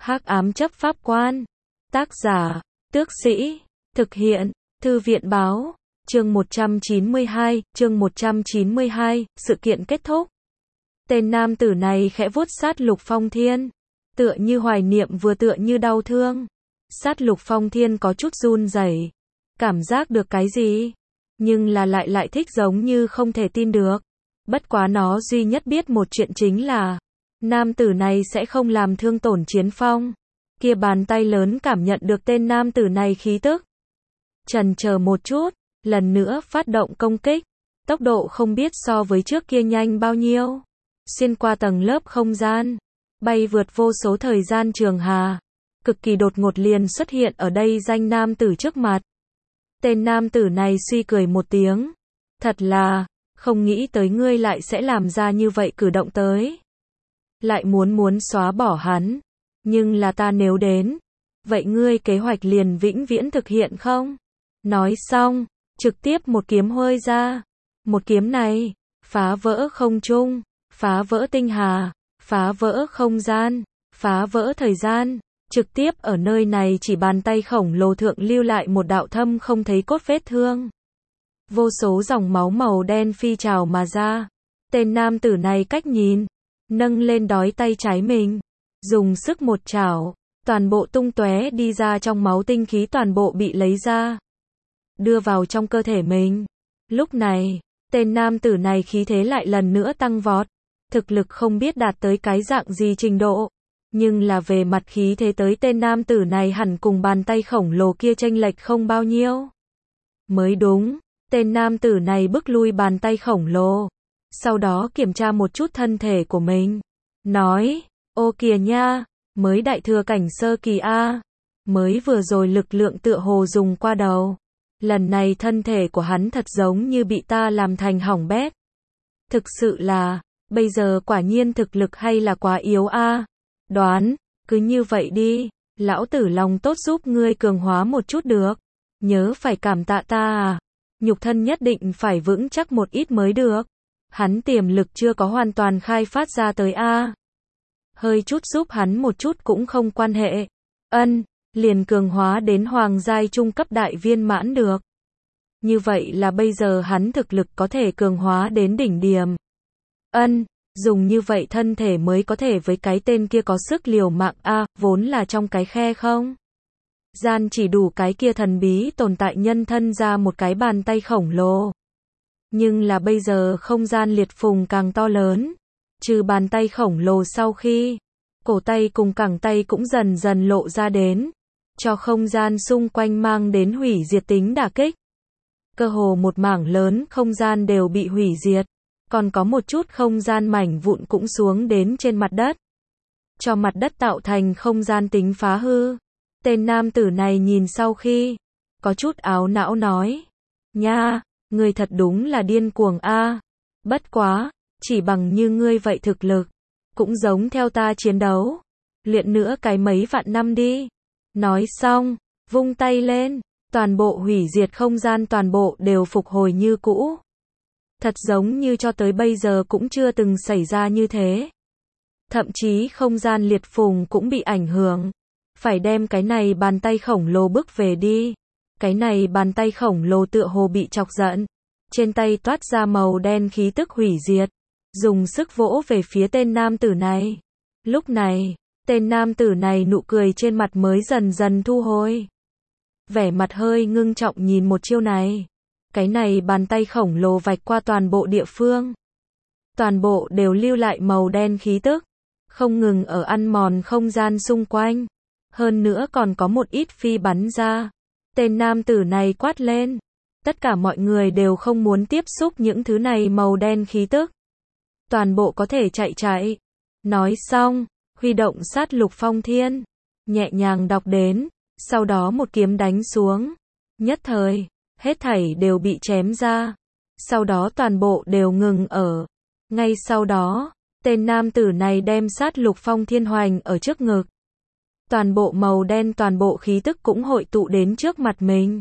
Hắc ám chấp pháp quan. Tác giả, Tước Sĩ. Thực hiện, Thư viện báo. Chương 192, sự kiện kết thúc. Tên nam tử này khẽ vuốt sát Lục Phong Thiên, tựa như hoài niệm vừa tựa như đau thương. Sát Lục Phong Thiên có chút run rẩy, cảm giác được cái gì, nhưng là lại thích giống như không thể tin được. Bất quá nó duy nhất biết một chuyện chính là, nam tử này sẽ không làm thương tổn Chiến Phong. Kia bàn tay lớn cảm nhận được tên nam tử này khí tức. Chần chờ một chút, lần nữa phát động công kích. Tốc độ không biết so với trước kia nhanh bao nhiêu. Xuyên qua tầng lớp không gian, bay vượt vô số thời gian trường hà. Cực kỳ đột ngột liền xuất hiện ở đây danh nam tử trước mặt. Tên nam tử này suy cười một tiếng. Thật là, không nghĩ tới ngươi lại sẽ làm ra như vậy cử động tới. Lại muốn xóa bỏ hắn. Nhưng là ta nếu đến, vậy ngươi kế hoạch liền vĩnh viễn thực hiện không? Nói xong, trực tiếp một kiếm hôi ra. Một kiếm này, phá vỡ không trung, phá vỡ tinh hà, phá vỡ không gian, phá vỡ thời gian. Trực tiếp ở nơi này chỉ bàn tay khổng lồ thượng lưu lại một đạo thâm không thấy cốt vết thương. Vô số dòng máu màu đen phi trào mà ra. Tên nam tử này cách nhìn, nâng lên đói tay trái mình, dùng sức một chảo, toàn bộ tung tóe đi ra trong máu tinh khí toàn bộ bị lấy ra, đưa vào trong cơ thể mình. Lúc này, tên nam tử này khí thế lại lần nữa tăng vọt, thực lực không biết đạt tới cái dạng gì trình độ, nhưng là về mặt khí thế tới tên nam tử này hẳn cùng bàn tay khổng lồ kia chênh lệch không bao nhiêu. Mới đúng, tên nam tử này bức lui bàn tay khổng lồ, sau đó kiểm tra một chút thân thể của mình, nói, ô kìa nha, mới đại thừa cảnh sơ kỳ a, mới vừa rồi lực lượng tựa hồ dùng qua đầu. Lần này thân thể của hắn thật giống như bị ta làm thành hỏng bét. Thực sự là, bây giờ quả nhiên thực lực hay là quá yếu a. Đoán, cứ như vậy đi, lão tử lòng tốt giúp ngươi cường hóa một chút được. Nhớ phải cảm tạ ta à. Nhục thân nhất định phải vững chắc một ít mới được. Hắn tiềm lực chưa có hoàn toàn khai phát ra tới a. Hơi chút giúp hắn một chút cũng không quan hệ. Liền cường hóa đến hoàng giai trung cấp đại viên mãn được. Như vậy là bây giờ hắn thực lực có thể cường hóa đến đỉnh điểm. Dùng như vậy thân thể mới có thể với cái tên kia có sức liều mạng a, vốn là trong cái khe không gian chỉ đủ cái kia thần bí tồn tại nhân thân ra một cái bàn tay khổng lồ. Nhưng là bây giờ không gian liệt phùng càng to lớn. Trừ bàn tay khổng lồ sau khi, cổ tay cùng cẳng tay cũng dần dần lộ ra đến, cho không gian xung quanh mang đến hủy diệt tính đả kích. Cơ hồ một mảng lớn không gian đều bị hủy diệt, còn có một chút không gian mảnh vụn cũng xuống đến trên mặt đất, cho mặt đất tạo thành không gian tính phá hư. Tên nam tử này nhìn sau khi, có chút áo não nói, nha, ngươi thật đúng là điên cuồng a. Bất quá, chỉ bằng như ngươi vậy thực lực, cũng giống theo ta chiến đấu, luyện nữa cái mấy vạn năm đi. Nói xong, vung tay lên, toàn bộ hủy diệt không gian toàn bộ đều phục hồi như cũ. Thật giống như cho tới bây giờ cũng chưa từng xảy ra như thế. Thậm chí không gian liệt phùng cũng bị ảnh hưởng. Phải đem cái này bàn tay khổng lồ bước về đi. Cái này bàn tay khổng lồ tựa hồ bị chọc giận. Trên tay toát ra màu đen khí tức hủy diệt. Dùng sức vỗ về phía tên nam tử này. Lúc này, tên nam tử này nụ cười trên mặt mới dần dần thu hồi. Vẻ mặt hơi ngưng trọng nhìn một chiêu này. Cái này bàn tay khổng lồ vạch qua toàn bộ địa phương. Toàn bộ đều lưu lại màu đen khí tức. Không ngừng ở ăn mòn không gian xung quanh. Hơn nữa còn có một ít phi bắn ra. Tên nam tử này quát lên. Tất cả mọi người đều không muốn tiếp xúc những thứ này màu đen khí tức. Toàn bộ có thể chạy. Nói xong, huy động sát Lục Phong Thiên. Nhẹ nhàng đọc đến. Sau đó một kiếm đánh xuống. Nhất thời, hết thảy đều bị chém ra. Sau đó toàn bộ đều ngừng ở. Ngay sau đó, tên nam tử này đem sát Lục Phong Thiên hoành ở trước ngực. Toàn bộ màu đen toàn bộ khí tức cũng hội tụ đến trước mặt mình.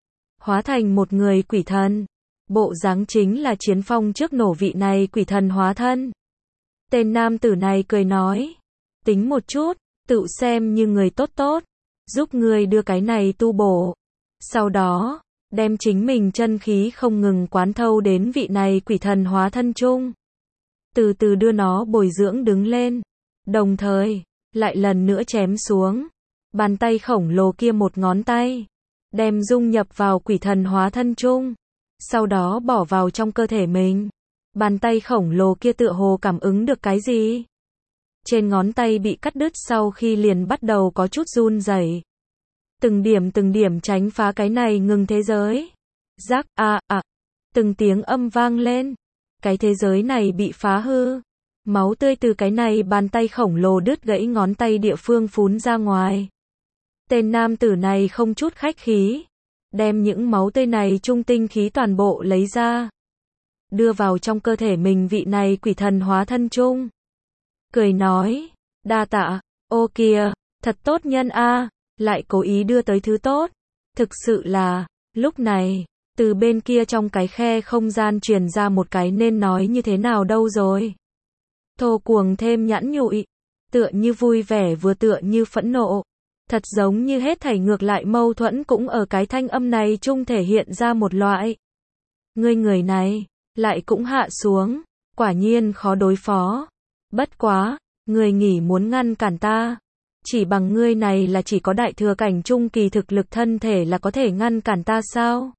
Hóa thành một người quỷ thần. Bộ dáng chính là Chiến Phong trước nổ vị này quỷ thần hóa thân. Tên nam tử này cười nói. Tính một chút, tự xem như người tốt tốt, giúp ngươi đưa cái này tu bổ. Sau đó, đem chính mình chân khí không ngừng quán thâu đến vị này quỷ thần hóa thân chung. Từ từ đưa nó bồi dưỡng đứng lên. Đồng thời, lại lần nữa chém xuống. Bàn tay khổng lồ kia một ngón tay. Đem dung nhập vào quỷ thần hóa thân chung. Sau đó bỏ vào trong cơ thể mình. Bàn tay khổng lồ kia tựa hồ cảm ứng được cái gì? Trên ngón tay bị cắt đứt sau khi liền bắt đầu có chút run rẩy. Từng điểm tránh phá cái này ngừng thế giới. Rắc từng tiếng âm vang lên. Cái thế giới này bị phá hư. Máu tươi từ cái này bàn tay khổng lồ đứt gãy ngón tay địa phương phún ra ngoài. Tên nam tử này không chút khách khí. Đem những máu tươi này trung tinh khí toàn bộ lấy ra. Đưa vào trong cơ thể mình vị này quỷ thần hóa thân chung. Cười nói, đa tạ, ô kìa, thật tốt nhân a, lại cố ý đưa tới thứ tốt. Thực sự là, lúc này, từ bên kia trong cái khe không gian truyền ra một cái nên nói như thế nào đâu rồi. Thô cuồng thêm nhẵn nhụi, tựa như vui vẻ vừa tựa như phẫn nộ. Thật giống như hết thảy ngược lại mâu thuẫn cũng ở cái thanh âm này chung thể hiện ra một loại. Ngươi người này, lại cũng hạ xuống, quả nhiên khó đối phó. Bất quá, ngươi nghĩ muốn ngăn cản ta. Chỉ bằng ngươi này là chỉ có đại thừa cảnh trung kỳ thực lực thân thể là có thể ngăn cản ta sao?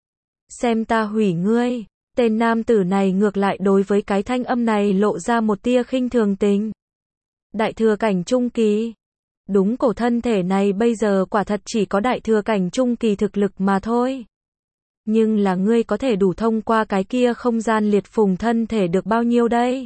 Xem ta hủy ngươi. Tên nam tử này ngược lại đối với cái thanh âm này lộ ra một tia khinh thường tình. Đại thừa cảnh trung kỳ. Đúng, cổ thân thể này bây giờ quả thật chỉ có đại thừa cảnh trung kỳ thực lực mà thôi. Nhưng là ngươi có thể đủ thông qua cái kia không gian liệt phùng thân thể được bao nhiêu đây?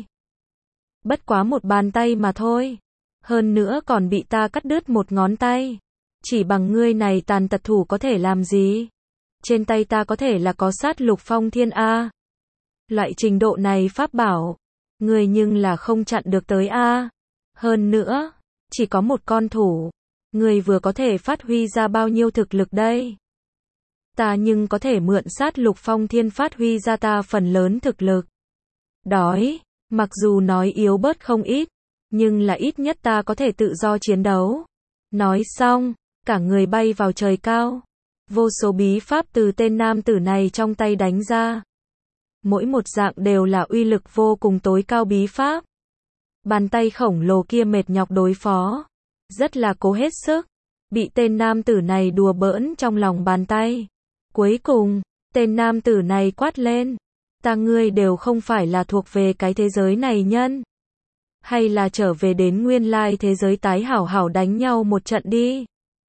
Bất quá một bàn tay mà thôi. Hơn nữa còn bị ta cắt đứt một ngón tay. Chỉ bằng ngươi này tàn tật thủ có thể làm gì? Trên tay ta có thể là có sát lục phong thiên A. Loại trình độ này pháp bảo. Ngươi nhưng là không chặn được tới A. Hơn nữa, chỉ có một con thủ. Ngươi vừa có thể phát huy ra bao nhiêu thực lực đây? Ta nhưng có thể mượn sát lục phong thiên phát huy ra ta phần lớn thực lực. Đói, mặc dù nói yếu bớt không ít, nhưng là ít nhất ta có thể tự do chiến đấu. Nói xong, cả người bay vào trời cao. Vô số bí pháp từ tên nam tử này trong tay đánh ra. Mỗi một dạng đều là uy lực vô cùng tối cao bí pháp. Bàn tay khổng lồ kia mệt nhọc đối phó. Rất là cố hết sức. Bị tên nam tử này đùa bỡn trong lòng bàn tay. Cuối cùng, tên nam tử này quát lên. Ta ngươi đều không phải là thuộc về cái thế giới này nhân. Hay là trở về đến nguyên lai thế giới tái hảo hảo đánh nhau một trận đi.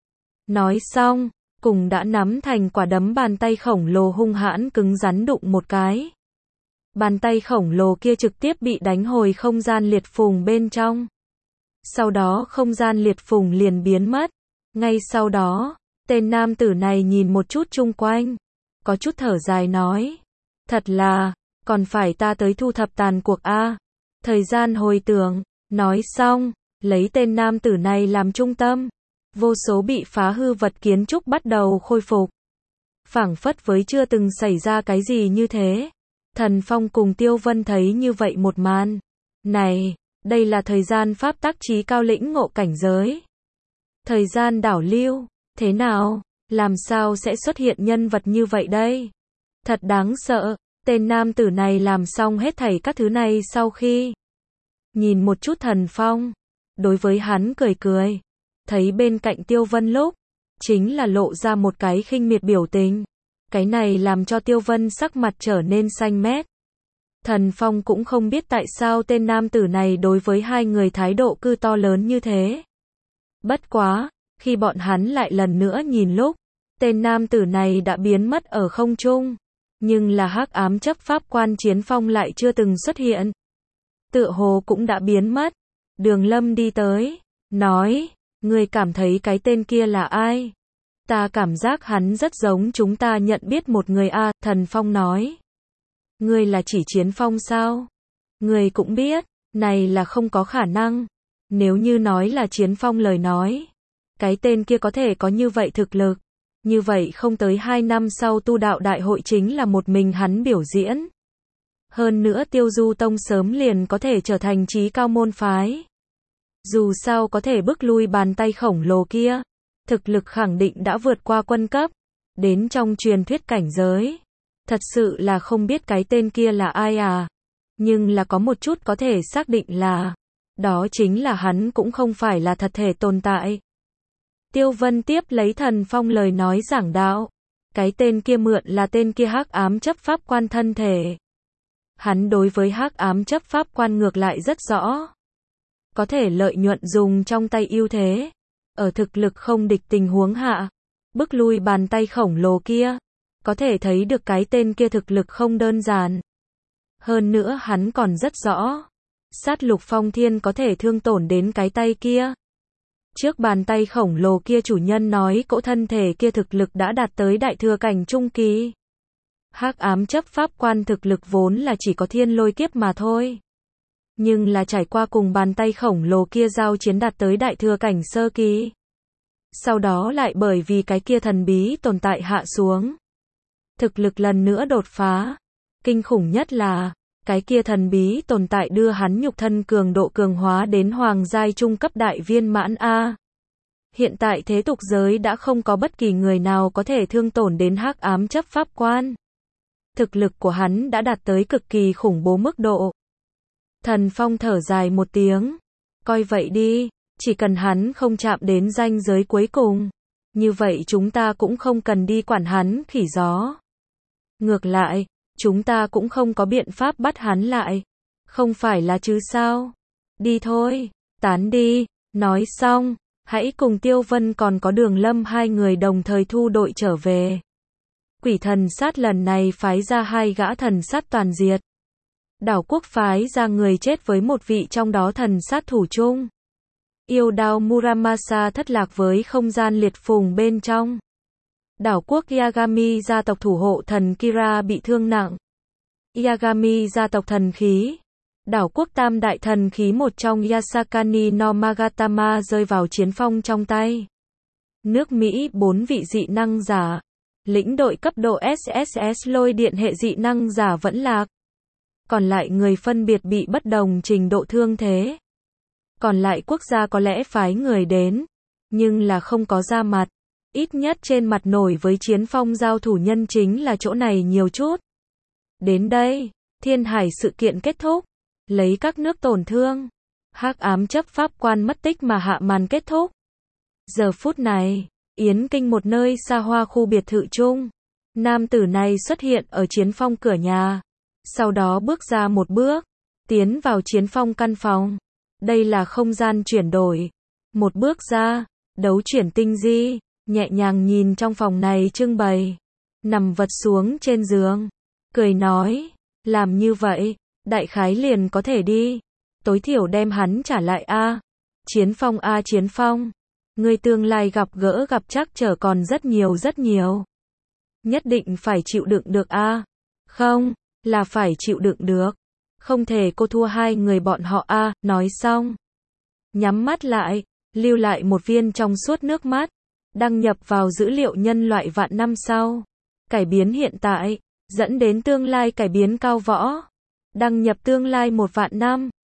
Nói xong, cùng đã nắm thành quả đấm bàn tay khổng lồ hung hãn cứng rắn đụng một cái. Bàn tay khổng lồ kia trực tiếp bị đánh hồi không gian liệt phùng bên trong. Sau đó không gian liệt phùng liền biến mất. Ngay sau đó, tên nam tử này nhìn một chút chung quanh. Có chút thở dài nói. Thật là, còn phải ta tới thu thập tàn cuộc a. Thời gian hồi tưởng, nói xong, lấy tên nam tử này làm trung tâm. Vô số bị phá hư vật kiến trúc bắt đầu khôi phục. Phảng phất với chưa từng xảy ra cái gì như thế. Thần Phong cùng Tiêu Vân thấy như vậy một màn. Này, đây là thời gian pháp tắc trí cao lĩnh ngộ cảnh giới. Thời gian đảo lưu, thế nào? Làm sao sẽ xuất hiện nhân vật như vậy đây? Thật đáng sợ, tên nam tử này làm xong hết thảy các thứ này sau khi nhìn một chút Thần Phong, đối với hắn cười cười, thấy bên cạnh Tiêu Vân lúc, chính là lộ ra một cái khinh miệt biểu tình. Cái này làm cho Tiêu Vân sắc mặt trở nên xanh mét. Thần Phong cũng không biết tại sao tên nam tử này đối với hai người thái độ cư to lớn như thế. Bất quá, khi bọn hắn lại lần nữa nhìn lúc, tên nam tử này đã biến mất ở không trung. Nhưng là hắc ám chấp pháp quan Chiến Phong lại chưa từng xuất hiện. Tựa hồ cũng đã biến mất. Đường Lâm đi tới, nói, ngươi cảm thấy cái tên kia là ai? Ta cảm giác hắn rất giống chúng ta nhận biết một người a. Thần Phong nói. Ngươi là chỉ Chiến Phong sao? Ngươi cũng biết, này là không có khả năng. Nếu như nói là Chiến Phong lời nói, cái tên kia có thể có như vậy thực lực. Như vậy không tới 2 năm sau tu đạo đại hội chính là một mình hắn biểu diễn. Hơn nữa Tiêu Du Tông sớm liền có thể trở thành chí cao môn phái. Dù sao có thể bức lui bàn tay khổng lồ kia, thực lực khẳng định đã vượt qua quân cấp, đến trong truyền thuyết cảnh giới. Thật sự là không biết cái tên kia là ai à. Nhưng là có một chút có thể xác định là, đó chính là hắn cũng không phải là thật thể tồn tại. Tiêu Vân tiếp lấy Thần Phong lời nói giảng đạo. Cái tên kia mượn là tên kia hắc ám chấp pháp quan thân thể. Hắn đối với hắc ám chấp pháp quan ngược lại rất rõ. Có thể lợi nhuận dùng trong tay ưu thế. Ở thực lực không địch tình huống hạ. Bức lui bàn tay khổng lồ kia. Có thể thấy được cái tên kia thực lực không đơn giản. Hơn nữa hắn còn rất rõ. Sát lục phong thiên có thể thương tổn đến cái tay kia. Trước bàn tay khổng lồ kia chủ nhân nói cỗ thân thể kia thực lực đã đạt tới đại thừa cảnh trung kỳ. Hắc ám chấp pháp quan thực lực vốn là chỉ có thiên lôi kiếp mà thôi. Nhưng là trải qua cùng bàn tay khổng lồ kia giao chiến đạt tới đại thừa cảnh sơ kỳ. Sau đó lại bởi vì cái kia thần bí tồn tại hạ xuống. Thực lực lần nữa đột phá. Kinh khủng nhất là, cái kia thần bí tồn tại đưa hắn nhục thân cường độ cường hóa đến hoàng giai trung cấp đại viên mãn A. Hiện tại thế tục giới đã không có bất kỳ người nào có thể thương tổn đến hắc ám chấp pháp quan. Thực lực của hắn đã đạt tới cực kỳ khủng bố mức độ. Thần Phong thở dài một tiếng. Coi vậy đi, chỉ cần hắn không chạm đến ranh giới cuối cùng. Như vậy chúng ta cũng không cần đi quản hắn khỉ gió. Ngược lại, chúng ta cũng không có biện pháp bắt hắn lại. Không phải là chứ sao? Đi thôi, tán đi. Nói xong, hãy cùng Tiêu Vân còn có Đường Lâm hai người đồng thời thu đội trở về. Quỷ thần sát lần này phái ra 2 gã thần sát toàn diệt. Đảo quốc phái ra người chết với một vị trong đó thần sát thủ chung. Yêu đao Muramasa thất lạc với không gian liệt phùng bên trong. Đảo quốc Yagami gia tộc thủ hộ thần Kira bị thương nặng. Yagami gia tộc thần khí. Đảo quốc tam đại thần khí một trong Yasakani no Magatama rơi vào chiến phong trong tay. Nước Mỹ 4 vị dị năng giả. Lĩnh đội cấp độ SSS lôi điện hệ dị năng giả vẫn lạc. Còn lại người phân biệt bị bất đồng trình độ thương thế. Còn lại quốc gia có lẽ phái người đến, nhưng là không có ra mặt. Ít nhất trên mặt nổi với chiến phong giao thủ nhân chính là chỗ này nhiều chút. Đến đây, Thiên Hải sự kiện kết thúc. Lấy các nước tổn thương. Hắc ám chấp pháp quan mất tích mà hạ màn kết thúc. Giờ phút này, Yến Kinh một nơi xa hoa khu biệt thự chung. Nam tử này xuất hiện ở chiến phong cửa nhà. Sau đó bước ra một bước. Tiến vào chiến phong căn phòng. Đây là không gian chuyển đổi. Một bước ra, đấu chuyển tinh di. Nhẹ nhàng nhìn trong phòng này trưng bày. Nằm vật xuống trên giường. Cười nói, làm như vậy, đại khái liền có thể đi. Tối thiểu đem hắn trả lại a. Chiến phong a chiến phong. Người tương lai gặp gỡ gặp chắc trở còn rất nhiều rất nhiều. Nhất định phải chịu đựng được a. Không, là phải chịu đựng được. Không thể cô thua 2 người bọn họ a. Nói xong. Nhắm mắt lại, lưu lại một viên trong suốt nước mắt. Đăng nhập vào dữ liệu nhân loại vạn năm sau. Cải biến hiện tại, dẫn đến tương lai cải biến cao võ. Đăng nhập tương lai 1 vạn năm.